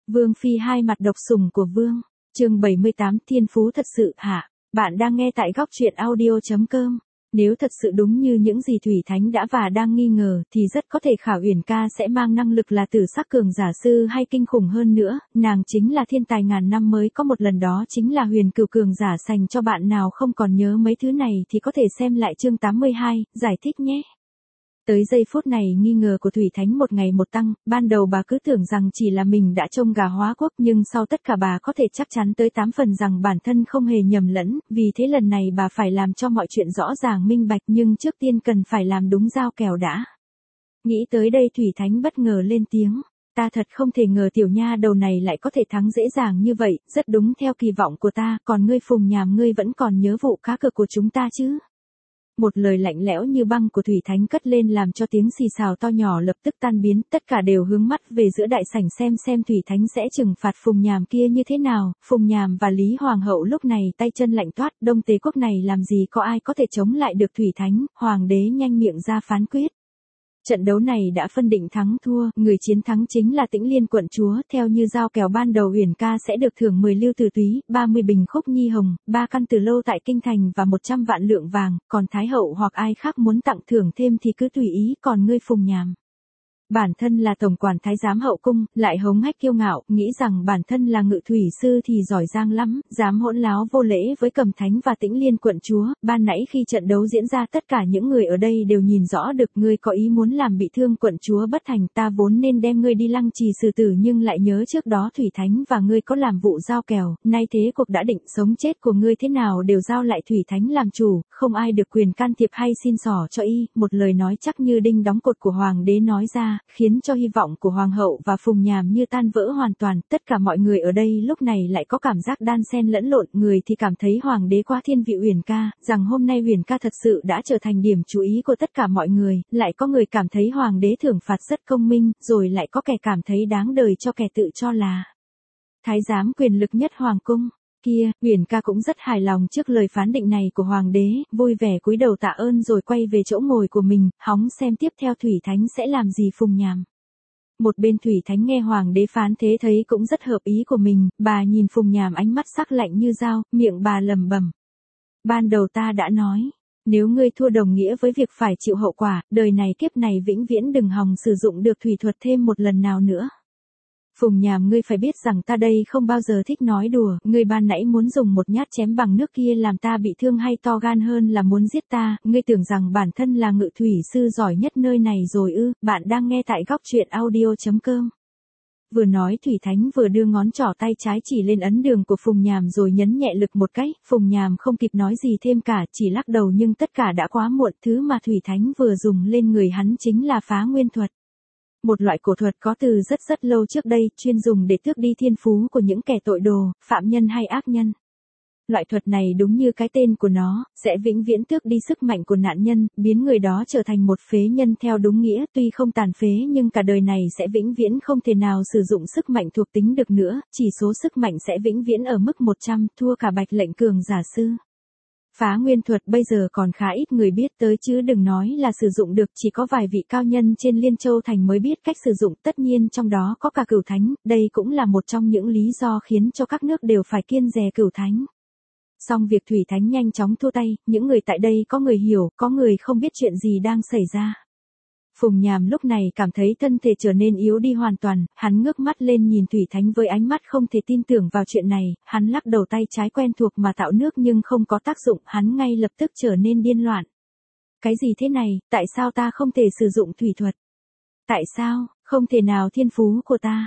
Vương Phi hai mặt độc sủng của Vương. Chương 78 Thiên phú thật sự hả? Bạn đang nghe tại góc truyện audio.com. Nếu thật sự đúng như những gì Thủy Thánh đã và đang nghi ngờ thì rất có thể Khả Uyển ca sẽ mang năng lực là tử sắc cường giả sư hay kinh khủng hơn nữa, nàng chính là thiên tài ngàn năm mới có một lần, đó chính là huyền cửu cường giả sành. Cho bạn nào không còn nhớ mấy thứ này thì có thể xem lại chương 82, giải thích nhé. Tới giây phút này nghi ngờ của Thủy Thánh một ngày một tăng, ban đầu bà cứ tưởng rằng chỉ là mình đã trông gà hóa quốc, nhưng sau tất cả bà có thể chắc chắn tới 8 phần rằng bản thân không hề nhầm lẫn, vì thế lần này bà phải làm cho mọi chuyện rõ ràng minh bạch, nhưng trước tiên cần phải làm đúng giao kèo đã. Nghĩ tới đây Thủy Thánh bất ngờ lên tiếng, ta thật không thể ngờ tiểu nha đầu này lại có thể thắng dễ dàng như vậy, rất đúng theo kỳ vọng của ta, còn ngươi Phùng Nhàm, ngươi vẫn còn nhớ vụ cá cược của chúng ta chứ? Một lời lạnh lẽo như băng của Thủy Thánh cất lên làm cho tiếng xì xào to nhỏ lập tức tan biến, tất cả đều hướng mắt về giữa đại sảnh xem Thủy Thánh sẽ trừng phạt Phùng Nhàm kia như thế nào. Phùng Nhàm và Lý Hoàng hậu lúc này tay chân lạnh toát, Đông Tế quốc này làm gì có ai có thể chống lại được Thủy Thánh. Hoàng đế nhanh miệng ra phán quyết. Trận đấu này đã phân định thắng thua, người chiến thắng chính là Tĩnh Liên quận chúa, theo như giao kèo ban đầu Uyển ca sẽ được thưởng 10 lưu từ túy, 30 bình khúc nhi hồng, 3 căn từ lâu tại kinh thành và 100 vạn lượng vàng, còn Thái hậu hoặc ai khác muốn tặng thưởng thêm thì cứ tùy ý, còn ngươi Phùng Nhàm. Bản thân là tổng quản thái giám hậu cung, lại hống hách kiêu ngạo, nghĩ rằng bản thân là ngự thủy sư thì giỏi giang lắm, dám hỗn láo vô lễ với Cẩm Thánh và Tĩnh Liên quận chúa. Ban nãy khi trận đấu diễn ra tất cả những người ở đây đều nhìn rõ được ngươi có ý muốn làm bị thương quận chúa bất thành, ta vốn nên đem ngươi đi lăng trì xử tử, nhưng lại nhớ trước đó Thủy Thánh và ngươi có làm vụ giao kèo, nay thế cuộc đã định, sống chết của ngươi thế nào đều giao lại Thủy Thánh làm chủ, không ai được quyền can thiệp hay xin xỏ cho y. Một lời nói chắc như đinh đóng cột của hoàng đế nói ra, khiến cho hy vọng của hoàng hậu và Phùng Nhàm như tan vỡ hoàn toàn. Tất cả mọi người ở đây lúc này lại có cảm giác đan xen lẫn lộn, người thì cảm thấy hoàng đế quá thiên vị Uyển ca, rằng hôm nay Uyển ca thật sự đã trở thành điểm chú ý của tất cả mọi người, lại có người cảm thấy hoàng đế thưởng phạt rất công minh, rồi lại có kẻ cảm thấy đáng đời cho kẻ tự cho là thái giám quyền lực nhất hoàng cung. Kia, Uyển ca cũng rất hài lòng trước lời phán định này của hoàng đế, vui vẻ cúi đầu tạ ơn rồi quay về chỗ ngồi của mình, hóng xem tiếp theo Thủy Thánh sẽ làm gì Phùng Nhàm. Một bên Thủy Thánh nghe hoàng đế phán thế thấy cũng rất hợp ý của mình, bà nhìn Phùng Nhàm ánh mắt sắc lạnh như dao, miệng bà lẩm bẩm. Ban đầu ta đã nói, nếu ngươi thua đồng nghĩa với việc phải chịu hậu quả, đời này kiếp này vĩnh viễn đừng hòng sử dụng được thủy thuật thêm một lần nào nữa. Phùng Nhàm, ngươi phải biết rằng ta đây không bao giờ thích nói đùa, ngươi ban nãy muốn dùng một nhát chém bằng nước kia làm ta bị thương hay to gan hơn là muốn giết ta, ngươi tưởng rằng bản thân là ngự thủy sư giỏi nhất nơi này rồi ư? Bạn đang nghe tại góc truyện audio.com. Vừa nói Thủy Thánh vừa đưa ngón trỏ tay trái chỉ lên ấn đường của Phùng Nhàm rồi nhấn nhẹ lực một cái, Phùng Nhàm không kịp nói gì thêm cả, chỉ lắc đầu, nhưng tất cả đã quá muộn, thứ mà Thủy Thánh vừa dùng lên người hắn chính là phá nguyên thuật. Một loại cổ thuật có từ rất lâu trước đây, chuyên dùng để tước đi thiên phú của những kẻ tội đồ, phạm nhân hay ác nhân. Loại thuật này đúng như cái tên của nó, sẽ vĩnh viễn tước đi sức mạnh của nạn nhân, biến người đó trở thành một phế nhân theo đúng nghĩa, tuy không tàn phế nhưng cả đời này sẽ vĩnh viễn không thể nào sử dụng sức mạnh thuộc tính được nữa, chỉ số sức mạnh sẽ vĩnh viễn ở mức 100, thua cả Bạch Lệnh cường giả sư. Phá nguyên thuật bây giờ còn khá ít người biết tới chứ đừng nói là sử dụng được, chỉ có vài vị cao nhân trên Liên Châu Thành mới biết cách sử dụng, tất nhiên trong đó có cả Cửu Thánh, đây cũng là một trong những lý do khiến cho các nước đều phải kiêng dè Cửu Thánh. Song việc Thủy Thánh nhanh chóng thua tay, những người tại đây có người hiểu, có người không biết chuyện gì đang xảy ra. Phùng Nhàm lúc này cảm thấy thân thể trở nên yếu đi hoàn toàn, hắn ngước mắt lên nhìn Thủy Thánh với ánh mắt không thể tin tưởng vào chuyện này, hắn lắc đầu, tay trái quen thuộc mà tạo nước nhưng không có tác dụng, hắn ngay lập tức trở nên điên loạn. Cái gì thế này, tại sao ta không thể sử dụng thủy thuật? Tại sao, không thể nào, thiên phú của ta?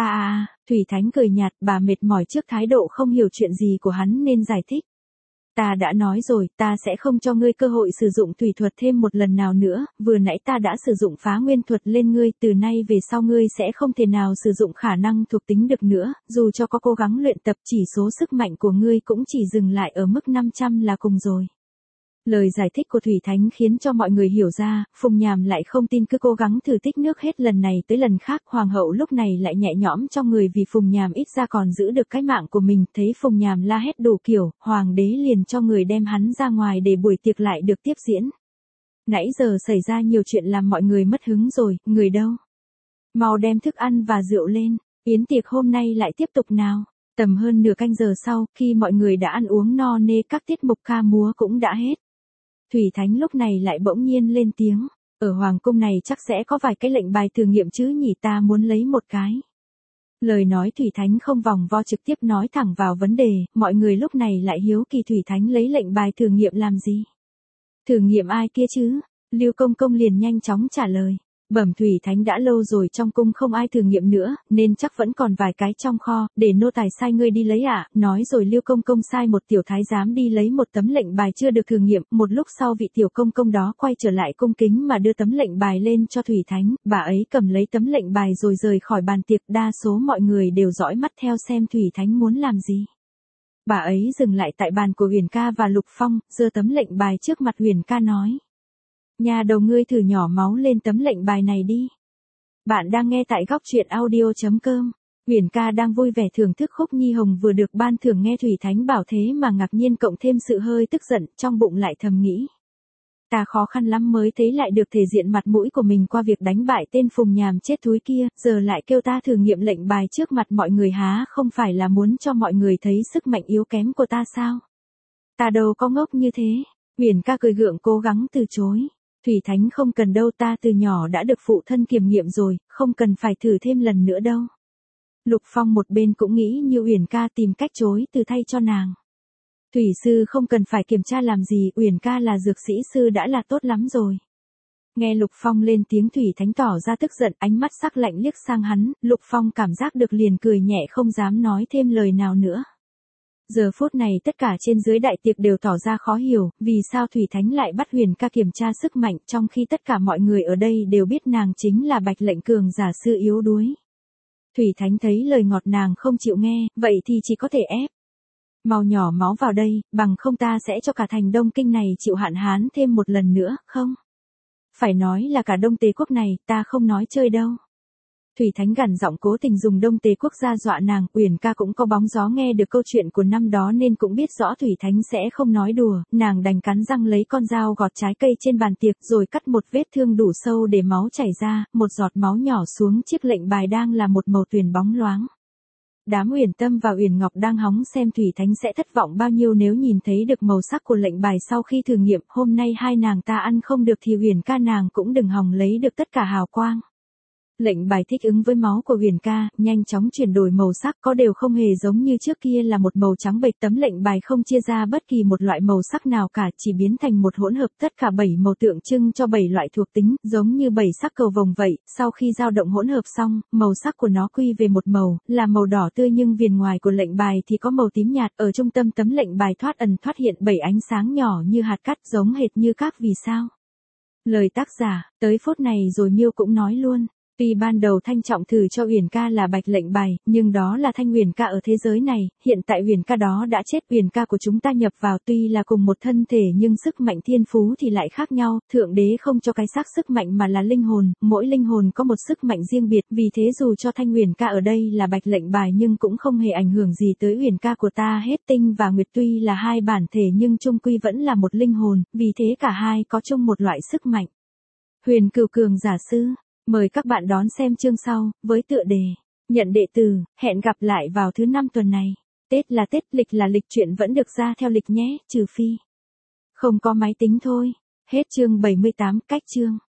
Thủy Thánh cười nhạt, bà mệt mỏi trước thái độ không hiểu chuyện gì của hắn nên giải thích. Ta đã nói rồi, ta sẽ không cho ngươi cơ hội sử dụng thủy thuật thêm một lần nào nữa, vừa nãy ta đã sử dụng phá nguyên thuật lên ngươi, từ nay về sau ngươi sẽ không thể nào sử dụng khả năng thuộc tính được nữa, dù cho có cố gắng luyện tập chỉ số sức mạnh của ngươi cũng chỉ dừng lại ở mức 500 là cùng rồi. Lời giải thích của Thủy Thánh khiến cho mọi người hiểu ra, Phùng Nhàm lại không tin, cứ cố gắng thử tích nước hết lần này tới lần khác. Hoàng hậu lúc này lại nhẹ nhõm trong người vì Phùng Nhàm ít ra còn giữ được cái mạng của mình, thấy Phùng Nhàm la hét đủ kiểu, hoàng đế liền cho người đem hắn ra ngoài để buổi tiệc lại được tiếp diễn. Nãy giờ xảy ra nhiều chuyện làm mọi người mất hứng rồi, người đâu? Mau đem thức ăn và rượu lên. Yến tiệc hôm nay lại tiếp tục nào. Tầm hơn nửa canh giờ sau, khi mọi người đã ăn uống no nê, các tiết mục ca múa cũng đã hết. Thủy Thánh lúc này lại bỗng nhiên lên tiếng. Ở Hoàng cung này chắc sẽ có vài cái lệnh bài thử nghiệm chứ nhỉ, ta muốn lấy một cái. Lời nói Thủy Thánh không vòng vo, trực tiếp nói thẳng vào vấn đề, mọi người lúc này lại hiếu kỳ Thủy Thánh lấy lệnh bài thử nghiệm làm gì. Thử nghiệm ai kia chứ? Lưu Công Công liền nhanh chóng trả lời. Bẩm Thủy Thánh, đã lâu rồi trong cung không ai thử nghiệm nữa, nên chắc vẫn còn vài cái trong kho, để nô tài sai ngươi đi lấy ạ. Nói rồi Lưu Công Công sai một tiểu thái giám đi lấy một tấm lệnh bài chưa được thử nghiệm. Một lúc sau vị tiểu công công đó quay trở lại cung kính mà đưa tấm lệnh bài lên cho Thủy Thánh. Bà ấy cầm lấy tấm lệnh bài rồi rời khỏi bàn tiệc. Đa số mọi người đều dõi mắt theo xem Thủy Thánh muốn làm gì. Bà ấy dừng lại tại bàn của Huyền Ca và Lục Phong, giơ tấm lệnh bài trước mặt Huyền Ca nói. Nhà đầu, ngươi thử nhỏ máu lên tấm lệnh bài này đi. Bạn đang nghe tại góc truyện audio.com. Huyền Ca đang vui vẻ thưởng thức khúc Nhi Hồng vừa được ban thưởng, nghe Thủy Thánh bảo thế mà ngạc nhiên cộng thêm sự hơi tức giận, trong bụng lại thầm nghĩ. Ta khó khăn lắm mới thấy lại được thể diện mặt mũi của mình qua việc đánh bại tên phùng nhàm chết thúi kia, giờ lại kêu ta thử nghiệm lệnh bài trước mặt mọi người, há không phải là muốn cho mọi người thấy sức mạnh yếu kém của ta sao? Ta đâu có ngốc như thế. Huyền Ca cười gượng cố gắng từ chối. Thủy Thánh không cần đâu, ta từ nhỏ đã được phụ thân kiểm nghiệm rồi, không cần phải thử thêm lần nữa đâu. Lục Phong một bên cũng nghĩ như Uyển Ca, tìm cách chối từ thay cho nàng. Thủy sư không cần phải kiểm tra làm gì, Uyển Ca là dược sĩ sư đã là tốt lắm rồi. Nghe Lục Phong lên tiếng, Thủy Thánh tỏ ra tức giận, ánh mắt sắc lạnh liếc sang hắn, Lục Phong cảm giác được liền cười nhẹ không dám nói thêm lời nào nữa. Giờ phút này tất cả trên dưới đại tiệc đều tỏ ra khó hiểu, vì sao Thủy Thánh lại bắt Huyền Ca kiểm tra sức mạnh, trong khi tất cả mọi người ở đây đều biết nàng chính là Bạch Lệnh cường giả sư yếu đuối. Thủy Thánh thấy lời ngọt nàng không chịu nghe, vậy thì chỉ có thể ép. Mau nhỏ máu vào đây, bằng không ta sẽ cho cả thành Đông Kinh này chịu hạn hán thêm một lần nữa, không? Phải nói là cả Đông Tề quốc này, ta không nói chơi đâu. Thủy Thánh gằn giọng cố tình dùng Đông Tề quốc gia dọa nàng. Uyển Ca cũng có bóng gió nghe được câu chuyện của năm đó nên cũng biết rõ Thủy Thánh sẽ không nói đùa, nàng đành cắn răng lấy con dao gọt trái cây trên bàn tiệc rồi cắt một vết thương đủ sâu để máu chảy ra, một giọt máu nhỏ xuống chiếc lệnh bài đang là một màu tuyền bóng loáng. Đám Uyển Tâm và Uyển Ngọc đang hóng xem Thủy Thánh sẽ thất vọng bao nhiêu nếu nhìn thấy được màu sắc của lệnh bài sau khi thử nghiệm. Hôm nay hai nàng ta ăn không được thì Uyển Ca nàng cũng đừng hòng lấy được tất cả hào quang. Lệnh bài thích ứng với máu của Huyền Ca, nhanh chóng chuyển đổi màu sắc, có đều không hề giống như trước kia là một màu trắng bệch. Tấm lệnh bài không chia ra bất kỳ một loại màu sắc nào cả, chỉ biến thành một hỗn hợp tất cả 7 màu tượng trưng cho 7 loại thuộc tính, giống như 7 sắc cầu vồng vậy. Sau khi dao động hỗn hợp xong, màu sắc của nó quy về một màu, là màu đỏ tươi, nhưng viền ngoài của lệnh bài thì có màu tím nhạt. Ở trung tâm tấm lệnh bài thoát ẩn thoát hiện 7 ánh sáng nhỏ như hạt cát, giống hệt như các vì sao. Lời tác giả, tới phút này rồi Miêu cũng nói luôn. Tuy ban đầu Thanh Trọng thử cho Uyển Ca là Bạch lệnh bài, nhưng đó là Thanh Uyển Ca ở thế giới này, hiện tại Uyển Ca đó đã chết. Uyển Ca của chúng ta nhập vào tuy là cùng một thân thể nhưng sức mạnh thiên phú thì lại khác nhau, Thượng Đế không cho cái xác sức mạnh mà là linh hồn, mỗi linh hồn có một sức mạnh riêng biệt, vì thế dù cho Thanh Uyển Ca ở đây là Bạch lệnh bài nhưng cũng không hề ảnh hưởng gì tới Uyển Ca của ta hết. Tinh và Nguyệt tuy là hai bản thể nhưng chung quy vẫn là một linh hồn, vì thế cả hai có chung một loại sức mạnh. Huyền Cửu cường giả sư. Mời các bạn đón xem chương sau, với tựa đề Nhận đệ tử. Hẹn gặp lại vào thứ 5 tuần này. Tết là Tết, lịch là lịch, chuyện vẫn được ra theo lịch nhé, trừ phi không có máy tính thôi. Hết chương 78, cách chương.